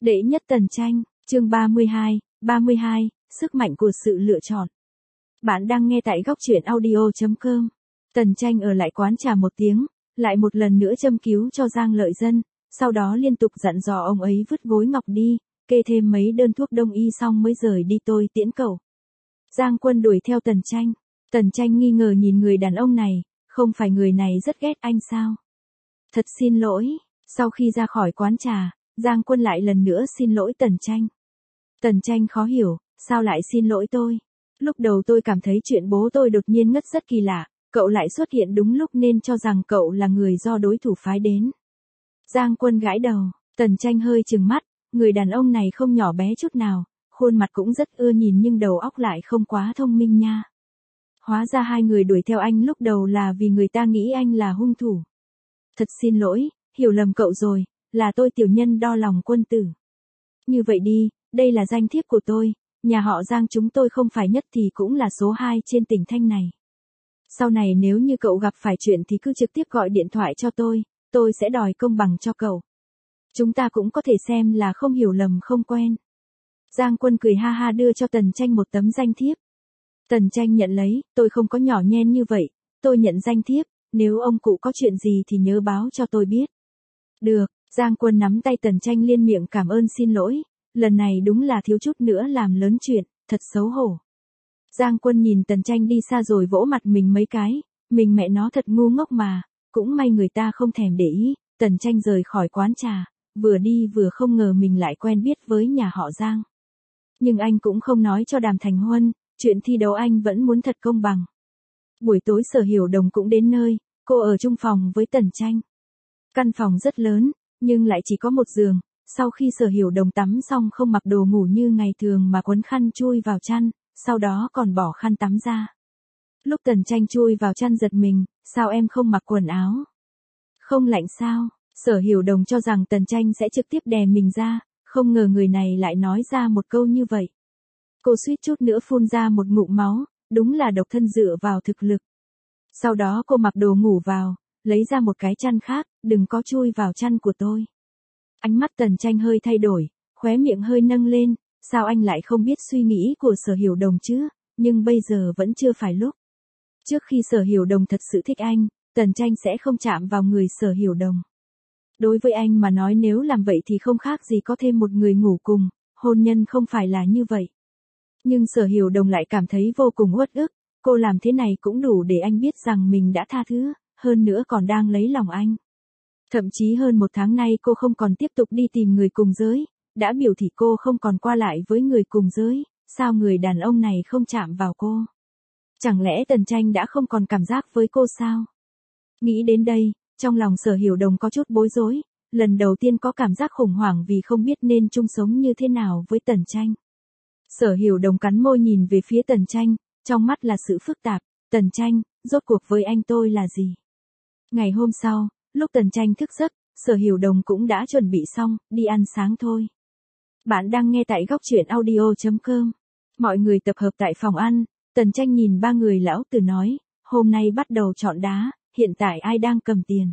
Đệ nhất Tần Tranh, chương 32, sức mạnh của sự lựa chọn. Bạn đang nghe tại góc truyện audio.com. Tần Tranh ở lại quán trà một tiếng, lại một lần nữa châm cứu cho Giang Lợi Dân, sau đó liên tục dặn dò ông ấy vứt gối ngọc đi, kê thêm mấy đơn thuốc đông y xong mới rời đi tôi tiễn cậu. Giang Quân đuổi theo Tần Tranh. Tần Tranh nghi ngờ nhìn người đàn ông này, không phải người này rất ghét anh sao? Thật xin lỗi, sau khi ra khỏi quán trà, Giang Quân lại lần nữa xin lỗi Tần Tranh. Tần Tranh khó hiểu, sao lại xin lỗi tôi? Lúc đầu tôi cảm thấy chuyện bố tôi đột nhiên ngất rất kỳ lạ, cậu lại xuất hiện đúng lúc nên cho rằng cậu là người do đối thủ phái đến. Giang Quân gãi đầu, Tần Tranh hơi trừng mắt, người đàn ông này không nhỏ bé chút nào, khuôn mặt cũng rất ưa nhìn nhưng đầu óc lại không quá thông minh nha. Hóa ra hai người đuổi theo anh lúc đầu là vì người ta nghĩ anh là hung thủ. Thật xin lỗi, hiểu lầm cậu rồi, là tôi tiểu nhân đo lòng quân tử. Như vậy đi, đây là danh thiếp của tôi, nhà họ Giang chúng tôi không phải nhất thì cũng là số 2 trên tỉnh Thanh này. Sau này nếu như cậu gặp phải chuyện thì cứ trực tiếp gọi điện thoại cho tôi sẽ đòi công bằng cho cậu. Chúng ta cũng có thể xem là không hiểu lầm không quen. Giang Quân cười ha ha đưa cho Tần Tranh một tấm danh thiếp. Tần Tranh nhận lấy, tôi không có nhỏ nhen như vậy, tôi nhận danh thiếp, nếu ông cụ có chuyện gì thì nhớ báo cho tôi biết. Được, Giang Quân nắm tay Tần Tranh liên miệng cảm ơn xin lỗi, lần này đúng là thiếu chút nữa làm lớn chuyện, thật xấu hổ. Giang Quân nhìn Tần Tranh đi xa rồi vỗ mặt mình mấy cái, mình mẹ nó thật ngu ngốc mà, cũng may người ta không thèm để ý. Tần Tranh rời khỏi quán trà, vừa đi vừa không ngờ mình lại quen biết với nhà họ Giang. Nhưng anh cũng không nói cho Đàm Thành Huân, chuyện thi đấu anh vẫn muốn thật công bằng. Buổi tối Sở Hiểu Đồng cũng đến nơi, cô ở chung phòng với Tần Tranh. Căn phòng rất lớn, nhưng lại chỉ có một giường, sau khi Sở Hiểu Đồng tắm xong không mặc đồ ngủ như ngày thường mà quấn khăn chui vào chăn, sau đó còn bỏ khăn tắm ra. Lúc Tần Tranh chui vào chăn giật mình, sao em không mặc quần áo? Không lạnh sao? Sở Hiểu Đồng cho rằng Tần Tranh sẽ trực tiếp đè mình ra, không ngờ người này lại nói ra một câu như vậy. Cô suýt chút nữa phun ra một ngụm máu, đúng là độc thân dựa vào thực lực. Sau đó cô mặc đồ ngủ vào, lấy ra một cái chăn khác, đừng có chui vào chăn của tôi. Ánh mắt Tần Tranh hơi thay đổi, khóe miệng hơi nâng lên, sao anh lại không biết suy nghĩ của Sở Hiểu Đồng chứ, nhưng bây giờ vẫn chưa phải lúc. Trước khi Sở Hiểu Đồng thật sự thích anh, Tần Tranh sẽ không chạm vào người Sở Hiểu Đồng. Đối với anh mà nói nếu làm vậy thì không khác gì có thêm một người ngủ cùng, hôn nhân không phải là như vậy. Nhưng Sở Hiểu Đồng lại cảm thấy vô cùng uất ức, cô làm thế này cũng đủ để anh biết rằng mình đã tha thứ, hơn nữa còn đang lấy lòng anh. Thậm chí hơn một tháng nay cô không còn tiếp tục đi tìm người cùng giới, đã biểu thị cô không còn qua lại với người cùng giới, sao người đàn ông này không chạm vào cô? Chẳng lẽ Tần Tranh đã không còn cảm giác với cô sao? Nghĩ đến đây, trong lòng Sở Hiểu Đồng có chút bối rối, lần đầu tiên có cảm giác khủng hoảng vì không biết nên chung sống như thế nào với Tần Tranh. Sở Hiểu Đồng cắn môi nhìn về phía Tần Tranh, trong mắt là sự phức tạp, Tần Tranh, rốt cuộc với anh tôi là gì? Ngày hôm sau, lúc Tần Tranh thức giấc, Sở Hiểu Đồng cũng đã chuẩn bị xong, đi ăn sáng thôi. Bạn đang nghe tại góc truyện audio.com. Mọi người tập hợp tại phòng ăn, Tần Tranh nhìn ba người lão tử nói, hôm nay bắt đầu chọn đá, hiện tại ai đang cầm tiền?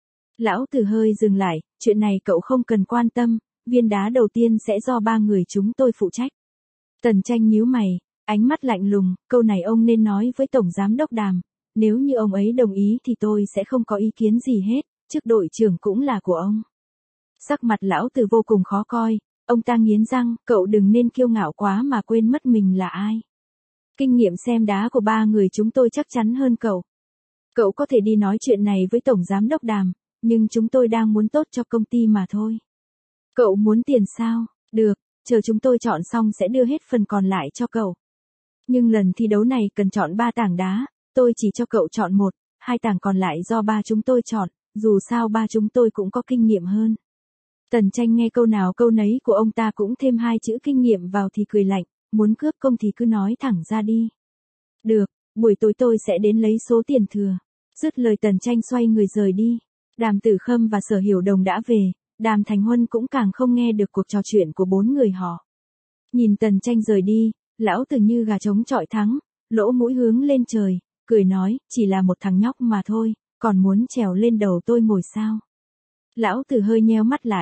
Lão tử hơi dừng lại, chuyện này cậu không cần quan tâm, viên đá đầu tiên sẽ do ba người chúng tôi phụ trách. Tần Tranh nhíu mày, ánh mắt lạnh lùng, câu này ông nên nói với Tổng Giám Đốc Đàm, nếu như ông ấy đồng ý thì tôi sẽ không có ý kiến gì hết, chức đội trưởng cũng là của ông. Sắc mặt lão tử vô cùng khó coi, ông ta nghiến răng, cậu đừng nên kiêu ngạo quá mà quên mất mình là ai. Kinh nghiệm xem đá của ba người chúng tôi chắc chắn hơn cậu. Cậu có thể đi nói chuyện này với Tổng Giám Đốc Đàm, nhưng chúng tôi đang muốn tốt cho công ty mà thôi. Cậu muốn tiền sao? Được, chờ chúng tôi chọn xong sẽ đưa hết phần còn lại cho cậu. Nhưng lần thi đấu này cần chọn 3 tảng đá, tôi chỉ cho cậu chọn 1, 2 tảng còn lại do ba chúng tôi chọn, dù sao ba chúng tôi cũng có kinh nghiệm hơn. Tần Tranh nghe câu nào câu nấy của ông ta cũng thêm 2 chữ kinh nghiệm vào thì cười lạnh, muốn cướp công thì cứ nói thẳng ra đi. Được, buổi tối tôi sẽ đến lấy số tiền thừa. Dứt lời Tần Tranh xoay người rời đi. Đàm Tử Khâm và Sở Hiểu Đồng đã về, Đàm Thành Huân cũng càng không nghe được cuộc trò chuyện của 4 người họ. Nhìn Tần Tranh rời đi, lão tử như gà trống chọi thắng, lỗ mũi hướng lên trời, cười nói, chỉ là một thằng nhóc mà thôi, còn muốn trèo lên đầu tôi ngồi sao? Lão tử hơi nheo mắt lại,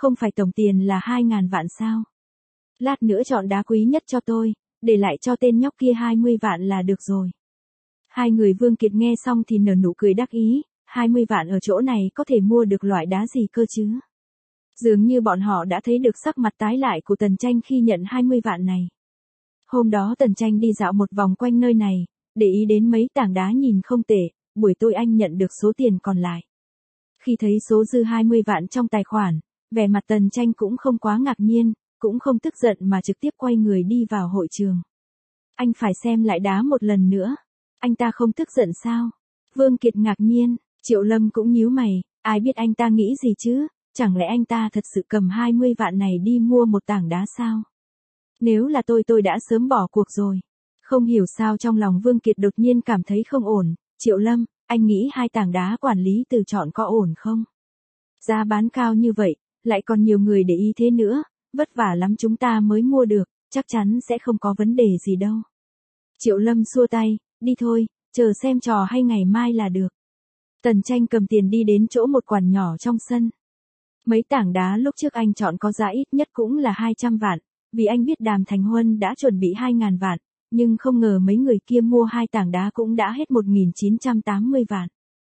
Không phải tổng tiền là 2.000 vạn sao? Lát nữa chọn đá quý nhất cho tôi, để lại cho tên nhóc kia 20 vạn là được rồi. Hai người Vương Kiệt nghe xong thì nở nụ cười đắc ý, 20 vạn ở chỗ này có thể mua được loại đá gì cơ chứ? Dường như bọn họ đã thấy được sắc mặt tái lại của Tần Tranh khi nhận 20 vạn này. Hôm đó Tần Tranh đi dạo một vòng quanh nơi này, để ý đến mấy tảng đá nhìn không tệ, buổi tối anh nhận được số tiền còn lại. Khi thấy số dư 20 vạn trong tài khoản, vẻ mặt Tần Tranh cũng không quá ngạc nhiên, cũng không tức giận mà trực tiếp quay người đi vào hội trường. Anh phải xem lại đá một lần nữa. Anh ta không tức giận sao? Vương Kiệt ngạc nhiên, Triệu Lâm cũng nhíu mày, ai biết anh ta nghĩ gì chứ, chẳng lẽ anh ta thật sự cầm 20 vạn này đi mua một tảng đá sao? Nếu là tôi đã sớm bỏ cuộc rồi. Không hiểu sao trong lòng Vương Kiệt đột nhiên cảm thấy không ổn, Triệu Lâm, anh nghĩ hai tảng đá quản lý từ chọn có ổn không? Giá bán cao như vậy, lại còn nhiều người để ý thế nữa, vất vả lắm chúng ta mới mua được, chắc chắn sẽ không có vấn đề gì đâu. Triệu Lâm xua tay, đi thôi, chờ xem trò hay ngày mai là được. Tần Tranh cầm tiền đi đến chỗ một quán nhỏ trong sân. Mấy tảng đá lúc trước anh chọn có giá ít nhất cũng là 200 vạn, vì anh biết Đàm Thành Huân đã chuẩn bị 2.000 vạn, nhưng không ngờ mấy người kia mua hai tảng đá cũng đã hết 1.980 vạn.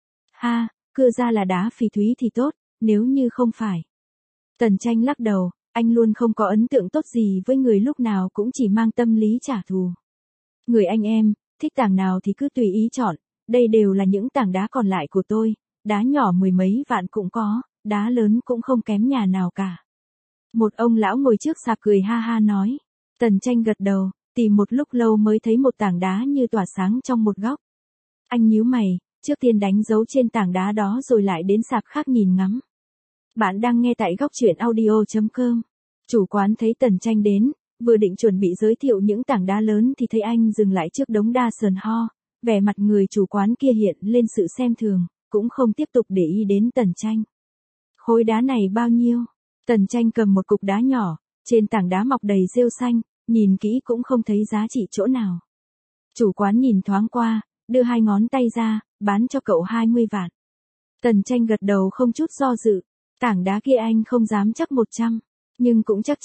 Ha, cưa ra là đá phỉ thúy thì tốt, nếu như không phải. Tần Tranh lắc đầu, anh luôn không có ấn tượng tốt gì với người lúc nào cũng chỉ mang tâm lý trả thù. Người anh em, thích tảng nào thì cứ tùy ý chọn, đây đều là những tảng đá còn lại của tôi, đá nhỏ mười mấy vạn cũng có, đá lớn cũng không kém nhà nào cả. Một ông lão ngồi trước sạp cười ha ha nói. Tần Tranh gật đầu, tìm một lúc lâu mới thấy một tảng đá như tỏa sáng trong một góc. Anh nhíu mày, trước tiên đánh dấu trên tảng đá đó rồi lại đến sạp khác nhìn ngắm. Bạn đang nghe tại góc truyện audio.com. Chủ quán thấy Tần Tranh đến, vừa định chuẩn bị giới thiệu những tảng đá lớn thì thấy anh dừng lại trước đống đa sờn ho, vẻ mặt người chủ quán kia hiện lên sự xem thường, cũng không tiếp tục để ý đến Tần Tranh. Khối đá này bao nhiêu? Tần Tranh cầm một cục đá nhỏ, trên tảng đá mọc đầy rêu xanh, nhìn kỹ cũng không thấy giá trị chỗ nào. Chủ quán nhìn thoáng qua, đưa hai ngón tay ra, bán cho cậu 20 vạn. Tần Tranh gật đầu không chút do dự, tảng đá kia anh không dám chắc 100, nhưng cũng chắc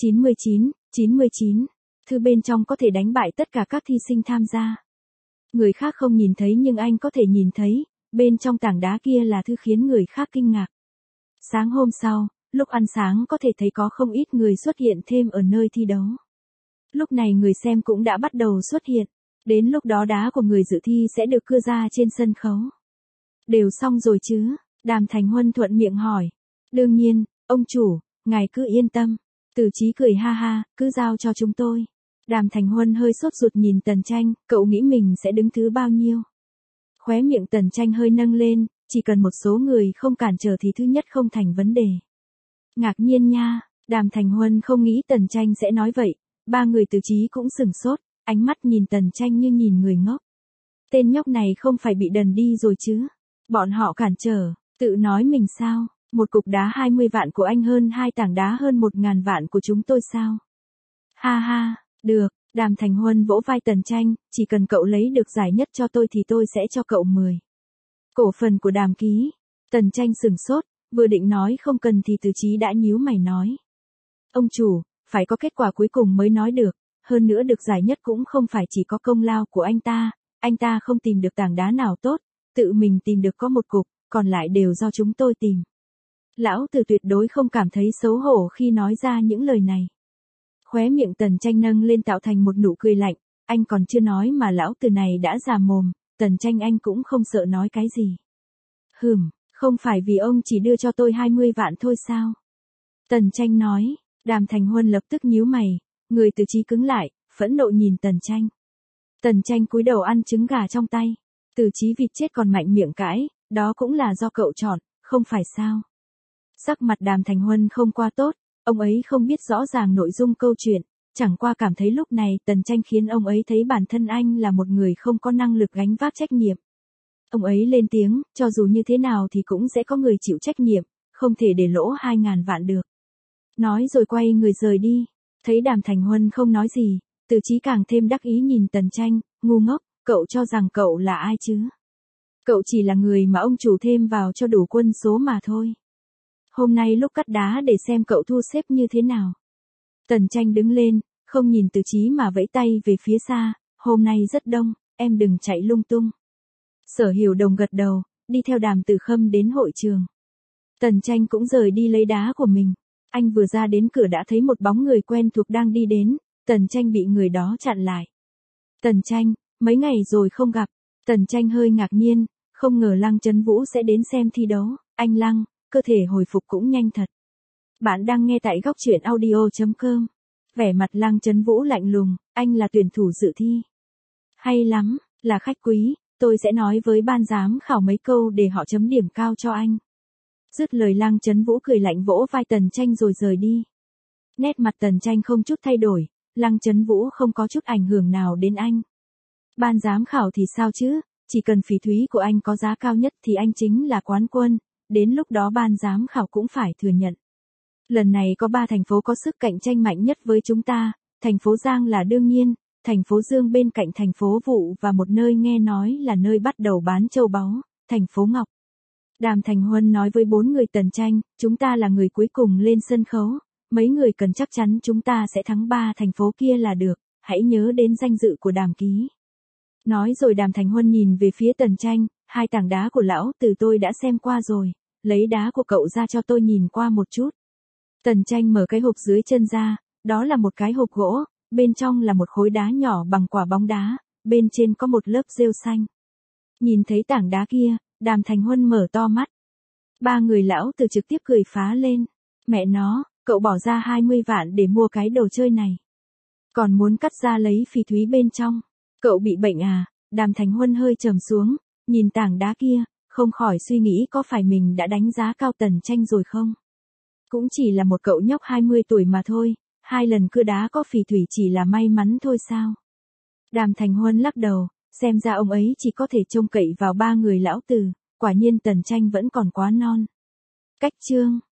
99. Thứ bên trong có thể đánh bại tất cả các thi sinh tham gia. Người khác không nhìn thấy nhưng anh có thể nhìn thấy, bên trong tảng đá kia là thứ khiến người khác kinh ngạc. Sáng hôm sau, lúc ăn sáng có thể thấy có không ít người xuất hiện thêm ở nơi thi đấu. Lúc này người xem cũng đã bắt đầu xuất hiện, đến lúc đó đá của người dự thi sẽ được cưa ra trên sân khấu. Đều xong rồi chứ? Đàm Thành Huân thuận miệng hỏi. Đương nhiên, ông chủ, ngài cứ yên tâm. Từ Chí cười ha ha, cứ giao cho chúng tôi. Đàm Thành Huân hơi sốt ruột nhìn Tần Tranh, cậu nghĩ mình sẽ đứng thứ bao nhiêu? Khóe miệng Tần Tranh hơi nâng lên, chỉ cần một số người không cản trở thì thứ nhất không thành vấn đề. Ngạc nhiên nha, Đàm Thành Huân không nghĩ Tần Tranh sẽ nói vậy, ba người Từ Chí cũng sửng sốt, ánh mắt nhìn Tần Tranh như nhìn người ngốc. Tên nhóc này không phải bị đần đi rồi chứ? Bọn họ cản trở, tự nói mình sao? Một cục đá 20 vạn của anh hơn hai tảng đá hơn 1.000 vạn của chúng tôi sao? Ha ha, được, Đàm Thành Huân vỗ vai Tần Tranh, chỉ cần cậu lấy được giải nhất cho tôi thì tôi sẽ cho cậu 10 cổ phần của Đàm ký. Tần Tranh sửng sốt, vừa định nói không cần thì Từ Chí đã nhíu mày nói. Ông chủ, phải có kết quả cuối cùng mới nói được, hơn nữa được giải nhất cũng không phải chỉ có công lao của anh ta không tìm được tảng đá nào tốt, tự mình tìm được có một cục, còn lại đều do chúng tôi tìm. Lão Từ tuyệt đối không cảm thấy xấu hổ khi nói ra những lời này. Khóe miệng Tần Tranh nâng lên tạo thành một nụ cười lạnh, anh còn chưa nói mà lão Từ này đã già mồm, Tần Tranh anh cũng không sợ nói cái gì. Không phải vì ông chỉ đưa cho tôi 20 vạn thôi sao? Tần Tranh nói, Đàm Thành Huân lập tức nhíu mày, người Từ Chí cứng lại, phẫn nộ nhìn Tần Tranh. Tần Tranh cúi đầu ăn trứng gà trong tay, Từ Chí vịt chết còn mạnh miệng cãi, đó cũng là do cậu chọn, không phải sao? Sắc mặt Đàm Thành Huân không qua tốt, ông ấy không biết rõ ràng nội dung câu chuyện, chẳng qua cảm thấy lúc này Tần Tranh khiến ông ấy thấy bản thân anh là một người không có năng lực gánh vác trách nhiệm. Ông ấy lên tiếng, cho dù như thế nào thì cũng sẽ có người chịu trách nhiệm, không thể để lỗ 2.000 vạn được. Nói rồi quay người rời đi, thấy Đàm Thành Huân không nói gì, Từ Chí càng thêm đắc ý nhìn Tần Tranh, ngu ngốc, cậu cho rằng cậu là ai chứ? Cậu chỉ là người mà ông chủ thêm vào cho đủ quân số mà thôi. hôm nay lúc cắt đá để xem cậu thu xếp như thế nào. Tần Tranh đứng lên, không nhìn Từ Chí mà vẫy tay về phía xa, hôm nay rất đông, em đừng chạy lung tung. Sở Hiểu Đồng gật đầu, đi theo Đàm Tử Khâm đến hội trường. Tần Tranh cũng rời đi lấy đá của mình. Anh vừa ra đến cửa đã thấy một bóng người quen thuộc đang đi đến, Tần Tranh bị người đó chặn lại. Tần Tranh, mấy ngày rồi không gặp. Tần Tranh hơi ngạc nhiên, không ngờ Lăng Chấn Vũ sẽ đến xem thi đấu. Anh Lăng, cơ thể hồi phục cũng nhanh thật. Bạn đang nghe tại góc truyện audio.com. Vẻ mặt Lăng Chấn Vũ lạnh lùng, anh là tuyển thủ dự thi. Hay lắm, là khách quý, tôi sẽ nói với ban giám khảo mấy câu để họ chấm điểm cao cho anh. Dứt lời Lăng Chấn Vũ cười lạnh vỗ vai Tần Tranh rồi rời đi. Nét mặt Tần Tranh không chút thay đổi, Lăng Chấn Vũ không có chút ảnh hưởng nào đến anh. Ban giám khảo thì sao chứ, chỉ cần phỉ thúy của anh có giá cao nhất thì anh chính là quán quân, đến lúc đó ban giám khảo cũng phải thừa nhận. Lần này có 3 thành phố có sức cạnh tranh mạnh nhất với chúng ta, thành phố Giang là đương nhiên, thành phố Dương bên cạnh thành phố Vụ và một nơi nghe nói là nơi bắt đầu bán châu báu, thành phố Ngọc. Đàm Thành Huân nói với 4 người Tần Tranh, chúng ta là người cuối cùng lên sân khấu, mấy người cần chắc chắn chúng ta sẽ thắng 3 thành phố kia là được, hãy nhớ đến danh dự của Đàm ký. Nói rồi Đàm Thành Huân nhìn về phía Tần Tranh, 2 tảng đá của lão Từ tôi đã xem qua rồi, lấy đá của cậu ra cho tôi nhìn qua một chút. Tần Tranh mở cái hộp dưới chân ra, đó là một cái hộp gỗ, bên trong là một khối đá nhỏ bằng quả bóng đá, bên trên có một lớp rêu xanh. Nhìn thấy tảng đá kia, Đàm Thành Huân mở to mắt. 3 người lão Từ trực tiếp cười phá lên. Mẹ nó, cậu bỏ ra 20 vạn để mua cái đồ chơi này. Còn muốn cắt ra lấy phỉ thúy bên trong. Cậu bị bệnh à? Đàm Thành Huân hơi trầm xuống, nhìn tảng đá kia, không khỏi suy nghĩ có phải mình đã đánh giá cao Tần Tranh rồi không? Cũng chỉ là một cậu nhóc 20 tuổi mà thôi, 2 lần cưa đá có phỉ thủy chỉ là may mắn thôi sao? Đàm Thành Huân lắc đầu, xem ra ông ấy chỉ có thể trông cậy vào 3 người lão Từ, quả nhiên Tần Tranh vẫn còn quá non. Cách chương